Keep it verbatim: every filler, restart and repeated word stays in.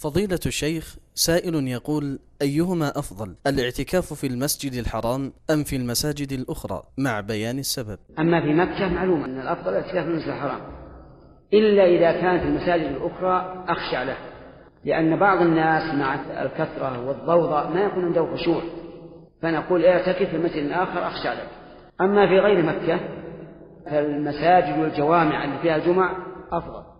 فضيلة الشيخ، سائل يقول: أيهما أفضل، الاعتكاف في المسجد الحرام أم في المساجد الأخرى، مع بيان السبب؟ أما في مكة معلوم أن الأفضل الاعتكاف في المسجد الحرام، إلا إذا كانت المساجد الأخرى أخشع له، لأن بعض الناس مع الكثرة والضوضاء ما يكون عنده خشوع، فنقول اعتكف في مسجد آخر أخشع لك. أما في غير مكة فالمساجد والجوامع اللي فيها الجمع أفضل.